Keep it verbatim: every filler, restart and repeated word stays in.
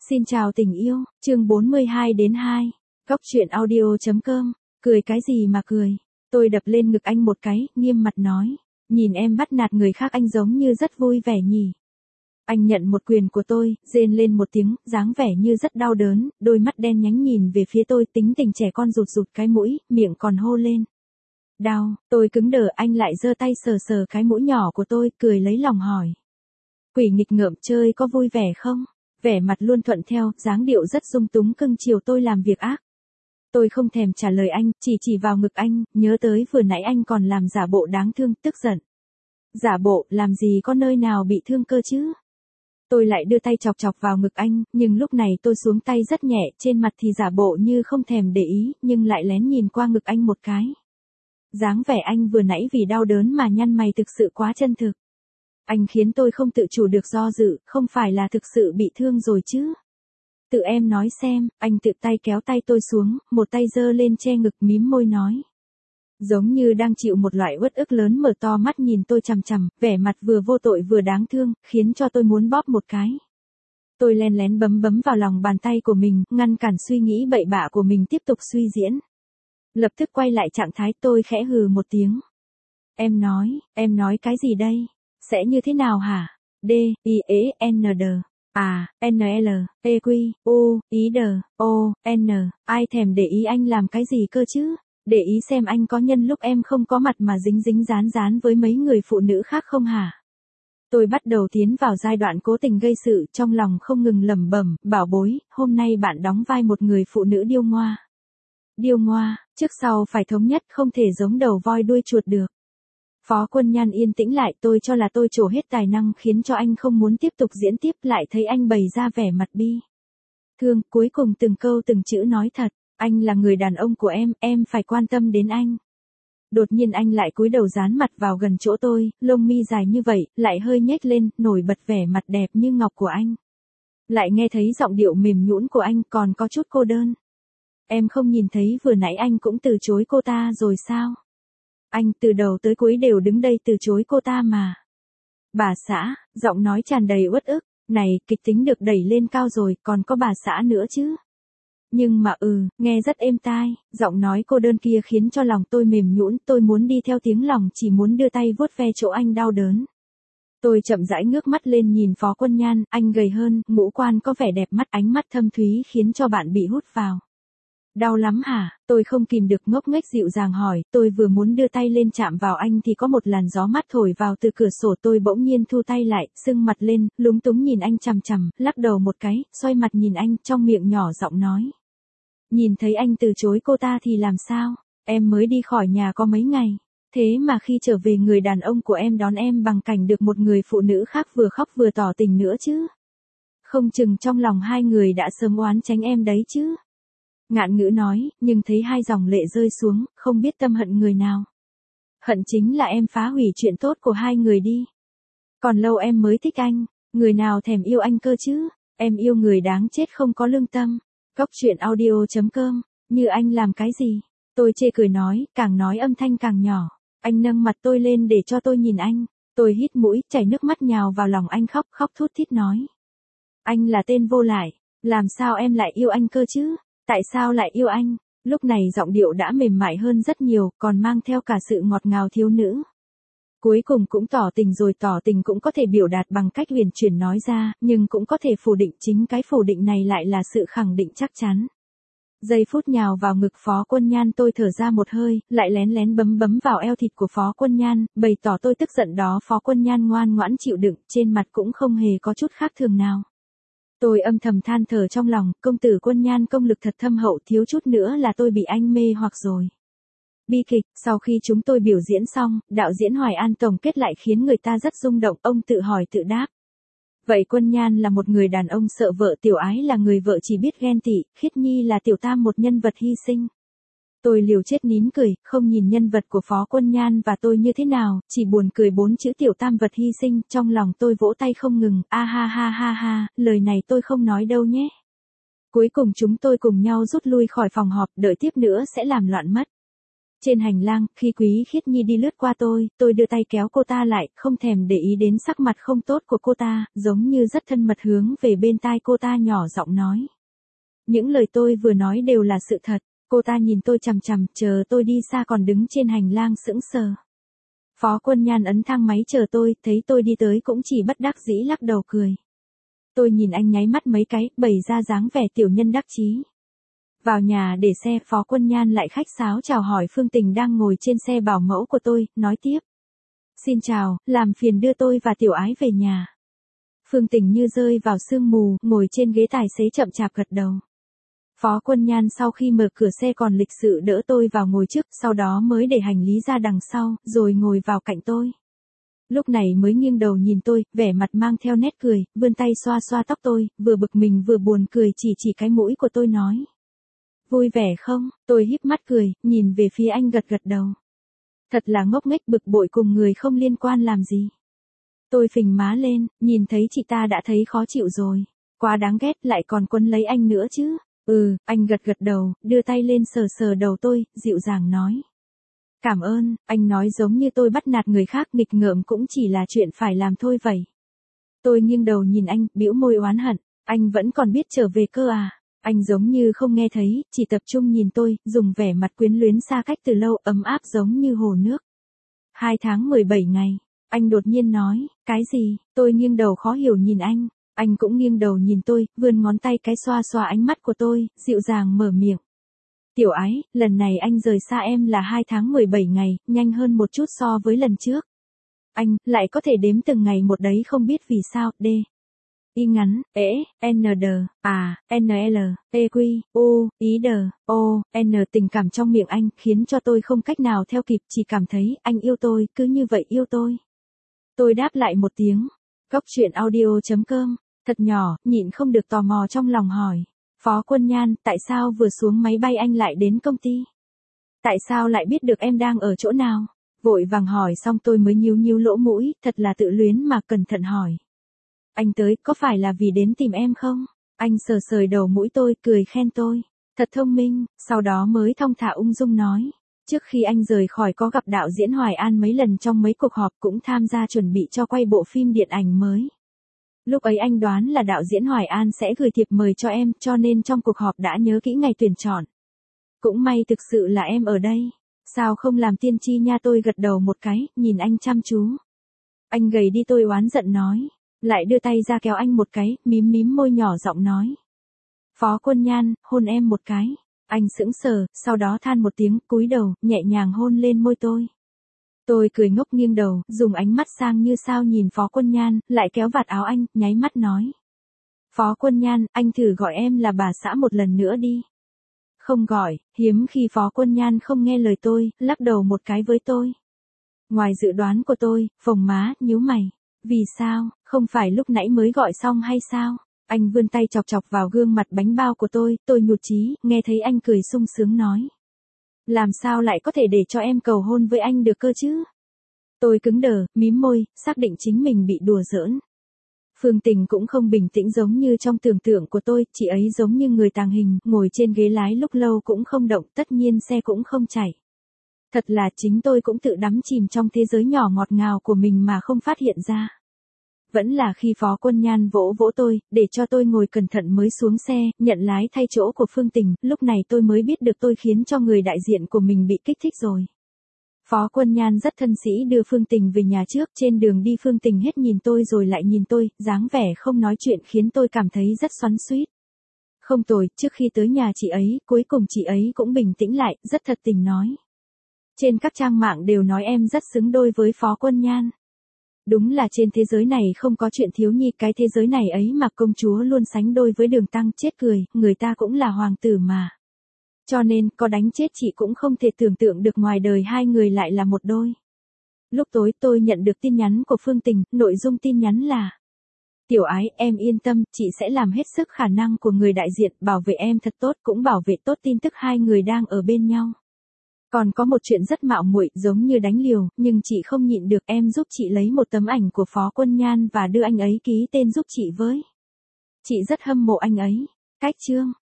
Xin chào tình yêu, chương bốn mươi hai đến hai. Góc truyện audio chấm com. Cười cái gì mà cười? Tôi đập lên ngực anh một cái, nghiêm mặt nói. Nhìn em bắt nạt người khác anh giống như rất vui vẻ nhỉ. Anh nhận một quyền của tôi, rên lên một tiếng, dáng vẻ như rất đau đớn, đôi mắt đen nhánh nhìn về phía tôi, tính tình trẻ con rụt rụt cái mũi, miệng còn hô lên. Đau, tôi cứng đờ, anh lại giơ tay sờ sờ cái mũi nhỏ của tôi, cười lấy lòng hỏi. Quỷ nghịch ngợm, chơi có vui vẻ không? Vẻ mặt luôn thuận theo, dáng điệu rất dung túng cưng chiều tôi làm việc ác. Tôi không thèm trả lời anh, chỉ chỉ vào ngực anh, nhớ tới vừa nãy anh còn làm giả bộ đáng thương, tức giận. Giả bộ, làm gì có nơi nào bị thương cơ chứ? Tôi lại đưa tay chọc chọc vào ngực anh, nhưng lúc này tôi xuống tay rất nhẹ, trên mặt thì giả bộ như không thèm để ý, nhưng lại lén nhìn qua ngực anh một cái. Dáng vẻ anh vừa nãy vì đau đớn mà nhăn mày thực sự quá chân thực. Anh khiến tôi không tự chủ được do dự, không phải là thực sự bị thương rồi chứ. Tự em nói xem, anh tự tay kéo tay tôi xuống, một tay giơ lên che ngực mím môi nói. Giống như đang chịu một loại uất ức lớn, mở to mắt nhìn tôi chằm chằm, vẻ mặt vừa vô tội vừa đáng thương, khiến cho tôi muốn bóp một cái. Tôi len lén bấm bấm vào lòng bàn tay của mình, ngăn cản suy nghĩ bậy bạ của mình tiếp tục suy diễn. Lập tức quay lại trạng thái, tôi khẽ hừ một tiếng. Em nói, em nói cái gì đây? Sẽ như thế nào hả? D, I, E, N, D. À, N, L, E, Q, U, I, D, O, N. Ai thèm để ý anh làm cái gì cơ chứ? Để ý xem anh có nhân lúc em không có mặt mà dính dính dán dán với mấy người phụ nữ khác không hả? Tôi bắt đầu tiến vào giai đoạn cố tình gây sự, trong lòng không ngừng lẩm bẩm, bảo bối, hôm nay bạn đóng vai một người phụ nữ điêu ngoa. Điêu ngoa, trước sau phải thống nhất, không thể giống đầu voi đuôi chuột được. Phó Quân Nhan yên tĩnh lại, tôi cho là tôi trổ hết tài năng khiến cho anh không muốn tiếp tục diễn tiếp, lại thấy anh bày ra vẻ mặt bi thương, cuối cùng từng câu từng chữ nói thật, anh là người đàn ông của em, em phải quan tâm đến anh. Đột nhiên anh lại cúi đầu dán mặt vào gần chỗ tôi, lông mi dài như vậy, lại hơi nhếch lên, nổi bật vẻ mặt đẹp như ngọc của anh. Lại nghe thấy giọng điệu mềm nhũn của anh, còn có chút cô đơn. Em không nhìn thấy vừa nãy anh cũng từ chối cô ta rồi sao? Anh từ đầu tới cuối đều đứng đây từ chối cô ta mà. Bà xã, giọng nói tràn đầy uất ức, này, kịch tính được đẩy lên cao rồi, còn có bà xã nữa chứ. Nhưng mà ừ, nghe rất êm tai, giọng nói cô đơn kia khiến cho lòng tôi mềm nhũn, tôi muốn đi theo tiếng lòng, chỉ muốn đưa tay vuốt ve chỗ anh đau đớn. Tôi chậm rãi ngước mắt lên nhìn Phó Quân Nhan, anh gầy hơn, ngũ quan có vẻ đẹp mắt, ánh mắt thâm thúy khiến cho bạn bị hút vào. Đau lắm hả? Tôi không kìm được ngốc nghếch dịu dàng hỏi, tôi vừa muốn đưa tay lên chạm vào anh thì có một làn gió mát thổi vào từ cửa sổ, tôi bỗng nhiên thu tay lại, sưng mặt lên, lúng túng nhìn anh chằm chằm, lắc đầu một cái, xoay mặt nhìn anh, trong miệng nhỏ giọng nói. Nhìn thấy anh từ chối cô ta thì làm sao? Em mới đi khỏi nhà có mấy ngày, thế mà khi trở về người đàn ông của em đón em bằng cảnh được một người phụ nữ khác vừa khóc vừa tỏ tình nữa chứ. Không chừng trong lòng hai người đã sớm oán tránh em đấy chứ. Ngạn ngữ nói, nhưng thấy hai dòng lệ rơi xuống, không biết tâm hận người nào. Hận chính là em phá hủy chuyện tốt của hai người đi. Còn lâu em mới thích anh, người nào thèm yêu anh cơ chứ, em yêu người đáng chết không có lương tâm. Góc truyện audio chấm com, như anh làm cái gì? Tôi chê cười nói, càng nói âm thanh càng nhỏ. Anh nâng mặt tôi lên để cho tôi nhìn anh. Tôi hít mũi, chảy nước mắt nhào vào lòng anh khóc, khóc thút thít nói. Anh là tên vô lại, làm sao em lại yêu anh cơ chứ? Tại sao lại yêu anh? Lúc này giọng điệu đã mềm mại hơn rất nhiều, còn mang theo cả sự ngọt ngào thiếu nữ. Cuối cùng cũng tỏ tình rồi, tỏ tình cũng có thể biểu đạt bằng cách huyền chuyển nói ra, nhưng cũng có thể phủ định, chính cái phủ định này lại là sự khẳng định chắc chắn. Giây phút nhào vào ngực Phó Quân Nhan, tôi thở ra một hơi, lại lén lén bấm bấm vào eo thịt của Phó Quân Nhan, bày tỏ tôi tức giận đó. Phó Quân Nhan ngoan ngoãn chịu đựng, trên mặt cũng không hề có chút khác thường nào. Tôi âm thầm than thở trong lòng, công tử Quân Nhan công lực thật thâm hậu, thiếu chút nữa là tôi bị anh mê hoặc rồi. Bi kịch, sau khi chúng tôi biểu diễn xong, đạo diễn Hoài An tổng kết lại khiến người ta rất rung động, ông tự hỏi tự đáp. Vậy Quân Nhan là một người đàn ông sợ vợ, Tiểu Ái là người vợ chỉ biết ghen tị, Khiết Nhi là tiểu tam một nhân vật hy sinh. Tôi liều chết nín cười, không nhìn nhân vật của Phó Quân Nhan và tôi như thế nào, chỉ buồn cười bốn chữ tiểu tam vật hy sinh, trong lòng tôi vỗ tay không ngừng, a ha ha ha ha, lời này tôi không nói đâu nhé. Cuối cùng chúng tôi cùng nhau rút lui khỏi phòng họp, đợi tiếp nữa sẽ làm loạn mất. Trên hành lang, khi Quý Khiết Nhi đi lướt qua tôi, tôi đưa tay kéo cô ta lại, không thèm để ý đến sắc mặt không tốt của cô ta, giống như rất thân mật hướng về bên tai cô ta nhỏ giọng nói. Những lời tôi vừa nói đều là sự thật, cô ta nhìn tôi chằm chằm, chờ tôi đi xa còn đứng trên hành lang sững sờ. Phó Quân Nhan ấn thang máy chờ tôi, thấy tôi đi tới cũng chỉ bất đắc dĩ lắc đầu cười. Tôi nhìn anh nháy mắt mấy cái, bày ra dáng vẻ tiểu nhân đắc chí. Vào nhà để xe, Phó Quân Nhan lại khách sáo chào hỏi Phương Tình đang ngồi trên xe bảo mẫu của tôi, nói tiếp. Xin chào, làm phiền đưa tôi và Tiểu Ái về nhà. Phương Tình như rơi vào sương mù, ngồi trên ghế tài xế chậm chạp gật đầu. Phó Quân Nhan sau khi mở cửa xe còn lịch sự đỡ tôi vào ngồi trước, sau đó mới để hành lý ra đằng sau, rồi ngồi vào cạnh tôi. Lúc này mới nghiêng đầu nhìn tôi, vẻ mặt mang theo nét cười, vươn tay xoa xoa tóc tôi, vừa bực mình vừa buồn cười chỉ chỉ cái mũi của tôi nói. Vui vẻ không? Tôi híp mắt cười, nhìn về phía anh gật gật đầu. Thật là ngốc nghếch bực bội cùng người không liên quan làm gì. Tôi phình má lên, nhìn thấy chị ta đã thấy khó chịu rồi. Quá đáng ghét lại còn quấn lấy anh nữa chứ. Ừ, anh gật gật đầu, đưa tay lên sờ sờ đầu tôi, dịu dàng nói. Cảm ơn, anh nói giống như tôi bắt nạt người khác nghịch ngợm cũng chỉ là chuyện phải làm thôi vậy. Tôi nghiêng đầu nhìn anh, bĩu môi oán hận, anh vẫn còn biết trở về cơ à? Anh giống như không nghe thấy, chỉ tập trung nhìn tôi, dùng vẻ mặt quyến luyến xa cách từ lâu, ấm áp giống như hồ nước. Hai tháng mười bảy ngày, anh đột nhiên nói, cái gì? Tôi nghiêng đầu khó hiểu nhìn anh, anh cũng nghiêng đầu nhìn tôi, vươn ngón tay cái xoa xoa ánh mắt của tôi, dịu dàng mở miệng. Tiểu Ái, lần này anh rời xa em là hai tháng mười bảy ngày, nhanh hơn một chút so với lần trước. Anh, lại có thể đếm từng ngày một đấy không biết vì sao, D. Y ngắn, E, N D, A, N L, E Q, U, ý D, O, N tình cảm trong miệng anh khiến cho tôi không cách nào theo kịp chỉ cảm thấy anh yêu tôi, cứ như vậy yêu tôi. Tôi đáp lại một tiếng. Góc truyện audio chấm com, thật nhỏ, nhịn không được tò mò trong lòng hỏi. Phó Quân Nhan, tại sao vừa xuống máy bay anh lại đến công ty? Tại sao lại biết được em đang ở chỗ nào? Vội vàng hỏi xong tôi mới nhíu nhíu lỗ mũi, thật là tự luyến mà cẩn thận hỏi. Anh tới, có phải là vì đến tìm em không? Anh sờ sờ đầu mũi tôi, cười khen tôi. Thật thông minh, sau đó mới thong thả ung dung nói. Trước khi anh rời khỏi có gặp đạo diễn Hoài An mấy lần trong mấy cuộc họp cũng tham gia chuẩn bị cho quay bộ phim điện ảnh mới. Lúc ấy anh đoán là đạo diễn Hoài An sẽ gửi thiệp mời cho em, cho nên trong cuộc họp đã nhớ kỹ ngày tuyển chọn. Cũng may thực sự là em ở đây. Sao không làm tiên tri nha, tôi gật đầu một cái, nhìn anh chăm chú. Anh gầy đi, tôi oán giận nói. Lại đưa tay ra kéo anh một cái, mím mím môi nhỏ giọng nói. Phó Quân Nhan, hôn em một cái. Anh sững sờ, sau đó than một tiếng, cúi đầu, nhẹ nhàng hôn lên môi tôi. Tôi cười ngốc nghiêng đầu, dùng ánh mắt sang như sao nhìn Phó Quân Nhan, lại kéo vạt áo anh, nháy mắt nói. Phó Quân Nhan, anh thử gọi em là bà xã một lần nữa đi. Không gọi, hiếm khi Phó Quân Nhan không nghe lời tôi, lắc đầu một cái với tôi. Ngoài dự đoán của tôi, phồng má, nhíu mày. Vì sao, không phải lúc nãy mới gọi xong hay sao? Anh vươn tay chọc chọc vào gương mặt bánh bao của tôi, tôi nhụt chí, nghe thấy anh cười sung sướng nói. Làm sao lại có thể để cho em cầu hôn với anh được cơ chứ? Tôi cứng đờ, mím môi, xác định chính mình bị đùa giỡn. Phương Tình cũng không bình tĩnh giống như trong tưởng tượng của tôi, chị ấy giống như người tàng hình, ngồi trên ghế lái lúc lâu cũng không động, tất nhiên xe cũng không chạy. Thật là chính tôi cũng tự đắm chìm trong thế giới nhỏ ngọt ngào của mình mà không phát hiện ra. Vẫn là khi Phó Quân Nhan vỗ vỗ tôi, để cho tôi ngồi cẩn thận mới xuống xe, nhận lái thay chỗ của Phương Tình, lúc này tôi mới biết được tôi khiến cho người đại diện của mình bị kích thích rồi. Phó Quân Nhan rất thân sĩ đưa Phương Tình về nhà trước, trên đường đi Phương Tình hết nhìn tôi rồi lại nhìn tôi, dáng vẻ không nói chuyện khiến tôi cảm thấy rất xoắn xuýt. Không tồi, trước khi tới nhà chị ấy, cuối cùng chị ấy cũng bình tĩnh lại, rất thật tình nói. Trên các trang mạng đều nói em rất xứng đôi với Phó Quân Nhan. Đúng là trên thế giới này không có chuyện thiếu nhi, cái thế giới này ấy mà công chúa luôn sánh đôi với Đường Tăng, chết cười, người ta cũng là hoàng tử mà. Cho nên, có đánh chết chị cũng không thể tưởng tượng được ngoài đời hai người lại là một đôi. Lúc tối tôi nhận được tin nhắn của Phương Tình, nội dung tin nhắn là: Tiểu Ái, em yên tâm, chị sẽ làm hết sức khả năng của người đại diện, bảo vệ em thật tốt, cũng bảo vệ tốt tin tức hai người đang ở bên nhau. Còn có một chuyện rất mạo muội, giống như đánh liều, nhưng chị không nhịn được, em giúp chị lấy một tấm ảnh của Phó Quân Nhan và đưa anh ấy ký tên giúp chị với. Chị rất hâm mộ anh ấy. Cách chương